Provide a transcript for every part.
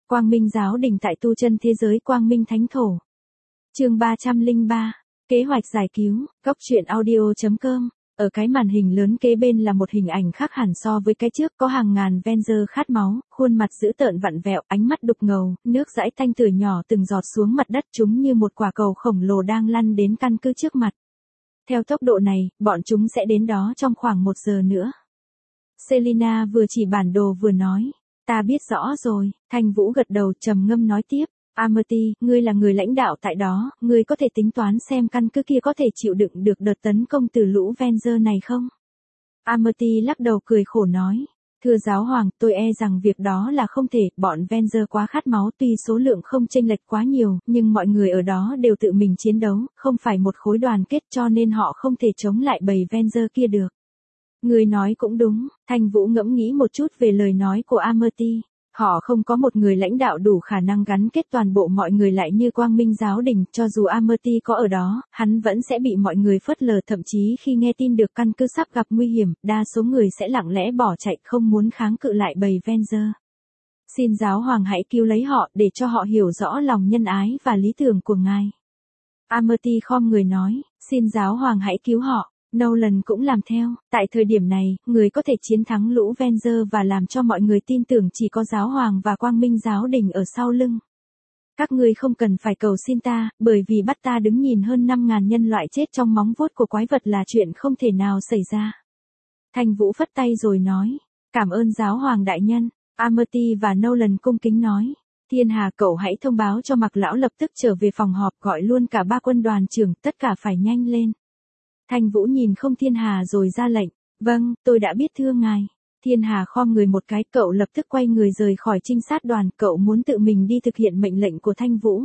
Quang Minh giáo đình tại tu chân thế giới Quang Minh Thánh Thổ. Chương 303. Kế hoạch giải cứu. Góc truyện audio.com. Ở cái màn hình lớn kế bên là một hình ảnh khác hẳn so với cái trước, có hàng ngàn Venger khát máu, khuôn mặt dữ tợn vặn vẹo, ánh mắt đục ngầu, nước dãi tanh tưởi nhỏ từng giọt xuống mặt đất, chúng như một quả cầu khổng lồ đang lăn đến căn cứ trước mặt. Theo tốc độ này, bọn chúng sẽ đến đó trong khoảng 1 giờ nữa. Selina vừa chỉ bản đồ vừa nói. Ta biết rõ rồi. Thanh Vũ gật đầu trầm ngâm nói tiếp. Amerty, ngươi là người lãnh đạo tại đó, ngươi có thể tính toán xem căn cứ kia có thể chịu đựng được đợt tấn công từ lũ Venger này không? Amerty lắc đầu cười khổ nói. Thưa giáo hoàng, tôi e rằng việc đó là không thể, bọn Venger quá khát máu, tuy số lượng không chênh lệch quá nhiều, nhưng mọi người ở đó đều tự mình chiến đấu, không phải một khối đoàn kết, cho nên họ không thể chống lại bầy Venger kia được. Người nói cũng đúng. Thanh Vũ ngẫm nghĩ một chút về lời nói của Amerty. Họ không có một người lãnh đạo đủ khả năng gắn kết toàn bộ mọi người lại như Quang Minh giáo đình, cho dù Amerty có ở đó, hắn vẫn sẽ bị mọi người phớt lờ, thậm chí khi nghe tin được căn cứ sắp gặp nguy hiểm, đa số người sẽ lặng lẽ bỏ chạy, không muốn kháng cự lại bầy Venger. Xin giáo hoàng hãy cứu lấy họ, để cho họ hiểu rõ lòng nhân ái và lý tưởng của ngài. Amerty khom người nói, xin giáo hoàng hãy cứu họ. Nolan cũng làm theo. Tại thời điểm này, người có thể chiến thắng lũ Venger và làm cho mọi người tin tưởng chỉ có giáo hoàng và Quang Minh giáo đình ở sau lưng. Các ngươi không cần phải cầu xin ta, bởi vì bắt ta đứng nhìn hơn 5.000 nhân loại chết trong móng vuốt của quái vật là chuyện không thể nào xảy ra. Thanh Vũ phất tay rồi nói, cảm ơn giáo hoàng đại nhân. Amerty và Nolan cung kính nói, Thiên Hà cậu hãy thông báo cho Mạc lão lập tức trở về phòng họp, gọi luôn cả 3 quân đoàn trưởng, tất cả phải nhanh lên. Thanh Vũ nhìn không Thiên Hà rồi ra lệnh, vâng, tôi đã biết thưa ngài. Thiên Hà khom người một cái, cậu lập tức quay người rời khỏi trinh sát đoàn, cậu muốn tự mình đi thực hiện mệnh lệnh của Thanh Vũ.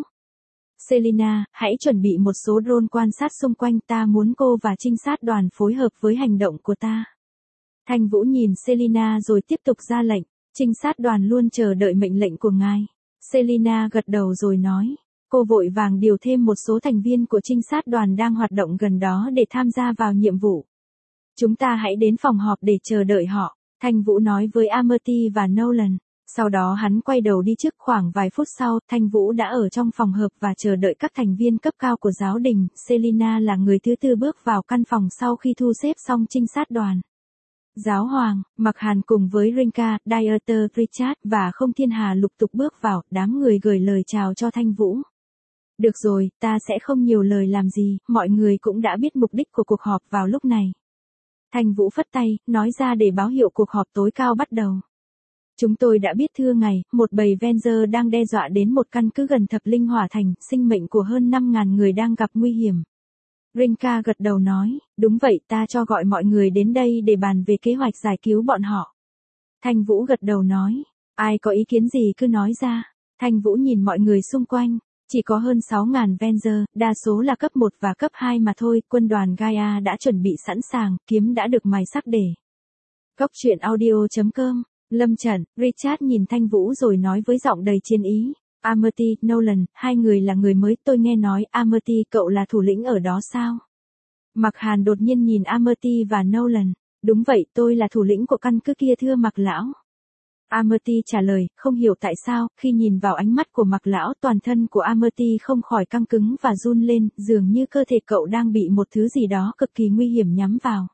Selina, hãy chuẩn bị một số drone quan sát xung quanh, ta muốn cô và trinh sát đoàn phối hợp với hành động của ta. Thanh Vũ nhìn Selina rồi tiếp tục ra lệnh, trinh sát đoàn luôn chờ đợi mệnh lệnh của ngài. Selina gật đầu rồi nói. Cô vội vàng điều thêm một số thành viên của trinh sát đoàn đang hoạt động gần đó để tham gia vào nhiệm vụ. Chúng ta hãy đến phòng họp để chờ đợi họ, Thanh Vũ nói với Amerty và Nolan. Sau đó hắn quay đầu đi trước. Khoảng vài phút sau, Thanh Vũ đã ở trong phòng họp và chờ đợi các thành viên cấp cao của giáo đình. Selina là người thứ tư bước vào căn phòng sau khi thu xếp xong trinh sát đoàn. Giáo hoàng, Mạc Hàn cùng với Rinka, Dieter, Richard và Không Thiên Hà lục tục bước vào, đám người gửi lời chào cho Thanh Vũ. Được rồi, ta sẽ không nhiều lời làm gì, mọi người cũng đã biết mục đích của cuộc họp vào lúc này. Thanh Vũ phất tay, nói ra để báo hiệu cuộc họp tối cao bắt đầu. Chúng tôi đã biết thưa ngài, một bầy Venger đang đe dọa đến một căn cứ gần Thập Linh Hỏa Thành, sinh mệnh của hơn 5.000 người đang gặp nguy hiểm. Rinka gật đầu nói, đúng vậy, ta cho gọi mọi người đến đây để bàn về kế hoạch giải cứu bọn họ. Thanh Vũ gật đầu nói, ai có ý kiến gì cứ nói ra. Thanh Vũ nhìn mọi người xung quanh. Chỉ có hơn 6.000 Venger, đa số là cấp 1 và cấp 2 mà thôi, quân đoàn Gaia đã chuẩn bị sẵn sàng, kiếm đã được mài sắc để. Góc truyện audio.com. Lâm trận, Richard nhìn Thanh Vũ rồi nói với giọng đầy chiến ý. Amerty, Nolan, hai người là người mới, tôi nghe nói, Amerty, cậu là thủ lĩnh ở đó sao? Mạc Hàn đột nhiên nhìn Amerty và Nolan. Đúng vậy, tôi là thủ lĩnh của căn cứ kia thưa Mạc lão. Amerty trả lời, không hiểu tại sao, khi nhìn vào ánh mắt của Mạc lão, toàn thân của Amerty không khỏi căng cứng và run lên, dường như cơ thể cậu đang bị một thứ gì đó cực kỳ nguy hiểm nhắm vào.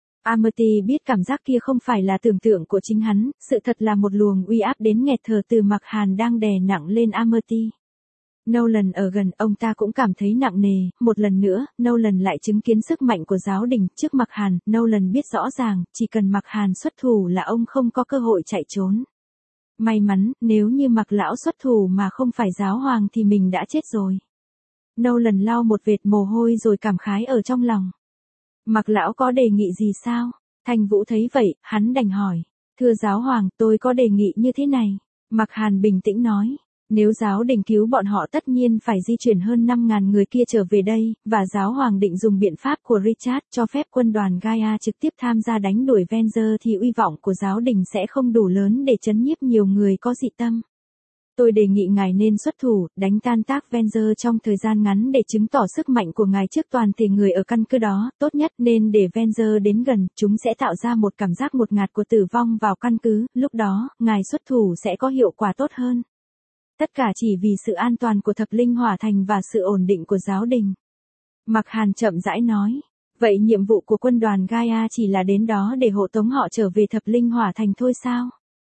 Amerty biết cảm giác kia không phải là tưởng tượng của chính hắn, sự thật là một luồng uy áp đến nghẹt thở từ Mạc Hàn đang đè nặng lên Amerty. Nolan ở gần, ông ta cũng cảm thấy nặng nề, một lần nữa, Nolan lại chứng kiến sức mạnh của giáo đình, trước Mạc Hàn, Nolan biết rõ ràng, chỉ cần Mạc Hàn xuất thủ là ông không có cơ hội chạy trốn. May mắn, nếu như Mạc lão xuất thủ mà không phải giáo hoàng thì mình đã chết rồi. Nolan lau một vệt mồ hôi rồi cảm khái ở trong lòng. Mạc lão có đề nghị gì sao? Thanh Vũ thấy vậy, hắn đành hỏi. Thưa giáo hoàng, tôi có đề nghị như thế này. Mạc Hàn bình tĩnh nói. Nếu giáo đình cứu bọn họ tất nhiên phải di chuyển hơn 5.000 người kia trở về đây, và giáo hoàng định dùng biện pháp của Richard cho phép quân đoàn Gaia trực tiếp tham gia đánh đuổi Venger thì uy vọng của giáo đình sẽ không đủ lớn để trấn nhiếp nhiều người có dị tâm. Tôi đề nghị ngài nên xuất thủ, đánh tan tác Venger trong thời gian ngắn để chứng tỏ sức mạnh của ngài trước toàn thể người ở căn cứ đó, tốt nhất nên để Venger đến gần, chúng sẽ tạo ra một cảm giác ngột ngạt của tử vong vào căn cứ, lúc đó, ngài xuất thủ sẽ có hiệu quả tốt hơn. Tất cả chỉ vì sự an toàn của Thập Linh Hỏa Thành và sự ổn định của giáo đình. Mạc Hàn chậm rãi nói. Vậy nhiệm vụ của quân đoàn Gaia chỉ là đến đó để hộ tống họ trở về Thập Linh Hỏa Thành thôi sao?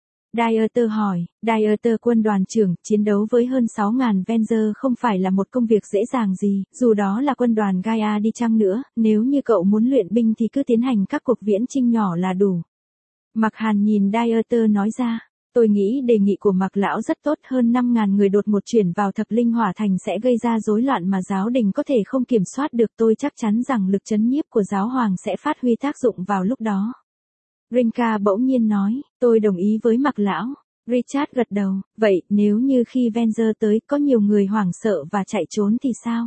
Dieter hỏi. Dieter quân đoàn trưởng, chiến đấu với hơn 6.000 Venger không phải là một công việc dễ dàng gì, dù đó là quân đoàn Gaia đi chăng nữa, nếu như cậu muốn luyện binh thì cứ tiến hành các cuộc viễn chinh nhỏ là đủ. Mạc Hàn nhìn Dieter nói ra. Tôi nghĩ đề nghị của Mạc Lão rất tốt, hơn 5.000 người đột ngột chuyển vào Thập Linh Hỏa Thành sẽ gây ra rối loạn mà giáo đình có thể không kiểm soát được. Tôi chắc chắn rằng lực trấn nhiếp của giáo hoàng sẽ phát huy tác dụng vào lúc đó. Rinka bỗng nhiên nói, tôi đồng ý với Mạc Lão. Richard gật đầu, vậy nếu như khi Venger tới có nhiều người hoảng sợ và chạy trốn thì sao?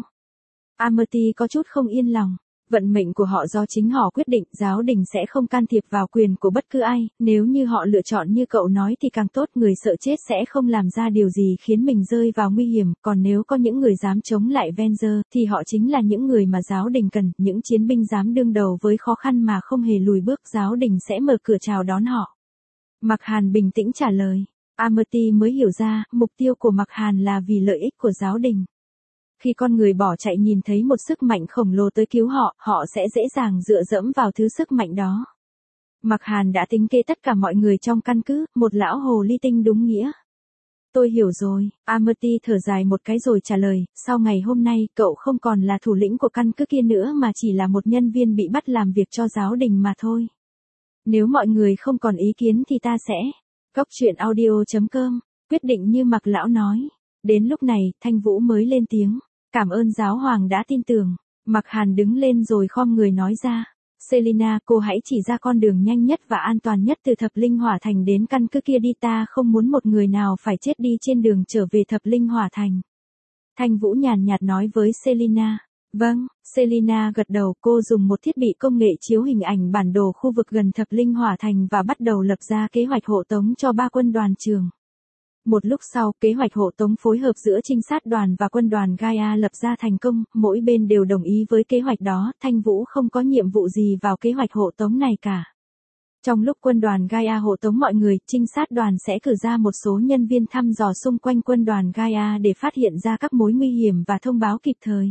Amity có chút không yên lòng. Vận mệnh của họ do chính họ quyết định, giáo đình sẽ không can thiệp vào quyền của bất cứ ai, nếu như họ lựa chọn như cậu nói thì càng tốt, người sợ chết sẽ không làm ra điều gì khiến mình rơi vào nguy hiểm, còn nếu có những người dám chống lại Venger, thì họ chính là những người mà giáo đình cần, những chiến binh dám đương đầu với khó khăn mà không hề lùi bước, giáo đình sẽ mở cửa chào đón họ. Mạc Hàn bình tĩnh trả lời. Amity mới hiểu ra, mục tiêu của Mạc Hàn là vì lợi ích của giáo đình. Khi con người bỏ chạy nhìn thấy một sức mạnh khổng lồ tới cứu họ, họ sẽ dễ dàng dựa dẫm vào thứ sức mạnh đó. Mạc Hàn đã tính kê tất cả mọi người trong căn cứ, một lão hồ ly tinh đúng nghĩa. Tôi hiểu rồi, Amity thở dài một cái rồi trả lời, sau ngày hôm nay, cậu không còn là thủ lĩnh của căn cứ kia nữa mà chỉ là một nhân viên bị bắt làm việc cho giáo đình mà thôi. Nếu mọi người không còn ý kiến thì ta sẽ... Góc truyện audio.com, quyết định như Mạc Lão nói. Đến lúc này, Thanh Vũ mới lên tiếng. Cảm ơn giáo hoàng đã tin tưởng. Mạc Hàn đứng lên rồi khom người nói ra. Selina, cô hãy chỉ ra con đường nhanh nhất và an toàn nhất từ Thập Linh Hỏa Thành đến căn cứ kia đi, ta không muốn một người nào phải chết đi trên đường trở về Thập Linh Hỏa Thành. Thanh Vũ nhàn nhạt nói với Selina. Vâng, Selina gật đầu, cô dùng một thiết bị công nghệ chiếu hình ảnh bản đồ khu vực gần Thập Linh Hỏa Thành và bắt đầu lập ra kế hoạch hộ tống cho 3 quân đoàn trường. Một lúc sau, kế hoạch hộ tống phối hợp giữa trinh sát đoàn và quân đoàn Gaia lập ra thành công, mỗi bên đều đồng ý với kế hoạch đó, Thanh Vũ không có nhiệm vụ gì vào kế hoạch hộ tống này cả. Trong lúc quân đoàn Gaia hộ tống mọi người, trinh sát đoàn sẽ cử ra một số nhân viên thăm dò xung quanh quân đoàn Gaia để phát hiện ra các mối nguy hiểm và thông báo kịp thời.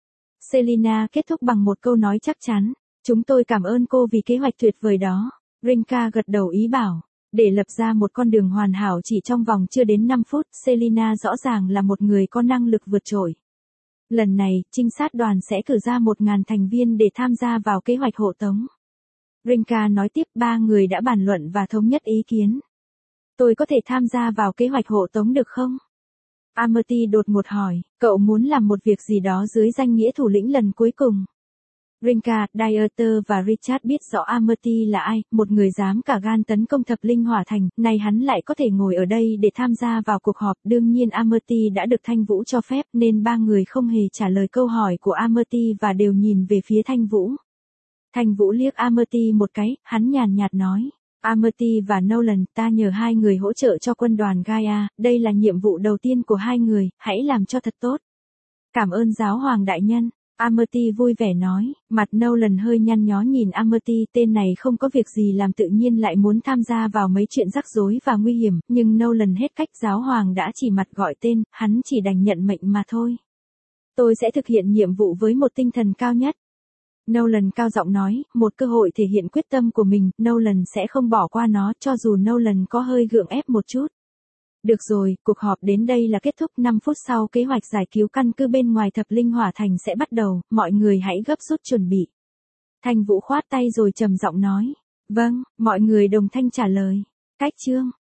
Selina kết thúc bằng một câu nói chắc chắn. Chúng tôi cảm ơn cô vì kế hoạch tuyệt vời đó. Rinka gật đầu ý bảo. Để lập ra một con đường hoàn hảo chỉ trong vòng chưa đến 5 phút, Selina rõ ràng là một người có năng lực vượt trội. Lần này, trinh sát đoàn sẽ cử ra 1.000 thành viên để tham gia vào kế hoạch hộ tống. Rinka nói tiếp, 3 người đã bàn luận và thống nhất ý kiến. Tôi có thể tham gia vào kế hoạch hộ tống được không? Amity đột ngột hỏi, cậu muốn làm một việc gì đó dưới danh nghĩa thủ lĩnh lần cuối cùng. Rinka, Dieter và Richard biết rõ Amity là ai, một người dám cả gan tấn công Thập Linh Hỏa Thành, nay hắn lại có thể ngồi ở đây để tham gia vào cuộc họp. Đương nhiên Amity đã được Thanh Vũ cho phép nên 3 người không hề trả lời câu hỏi của Amity và đều nhìn về phía Thanh Vũ. Thanh Vũ liếc Amity một cái, hắn nhàn nhạt nói. Amity và Nolan, ta nhờ 2 người hỗ trợ cho quân đoàn Gaia, đây là nhiệm vụ đầu tiên của 2 người, hãy làm cho thật tốt. Cảm ơn giáo hoàng đại nhân. Amity vui vẻ nói, mặt Nolan hơi nhăn nhó nhìn Amity, tên này không có việc gì làm tự nhiên lại muốn tham gia vào mấy chuyện rắc rối và nguy hiểm, nhưng Nolan hết cách, giáo hoàng đã chỉ mặt gọi tên, hắn chỉ đành nhận mệnh mà thôi. Tôi sẽ thực hiện nhiệm vụ với một tinh thần cao nhất. Nolan cao giọng nói, một cơ hội thể hiện quyết tâm của mình, Nolan sẽ không bỏ qua nó, cho dù Nolan có hơi gượng ép một chút. Được rồi, cuộc họp đến đây là kết thúc. 5 phút sau kế hoạch giải cứu căn cứ bên ngoài Thập Linh Hỏa Thành sẽ bắt đầu, mọi người hãy gấp rút chuẩn bị. Thanh Vũ khoát tay rồi trầm giọng nói. Vâng, mọi người đồng thanh trả lời. Cách chương.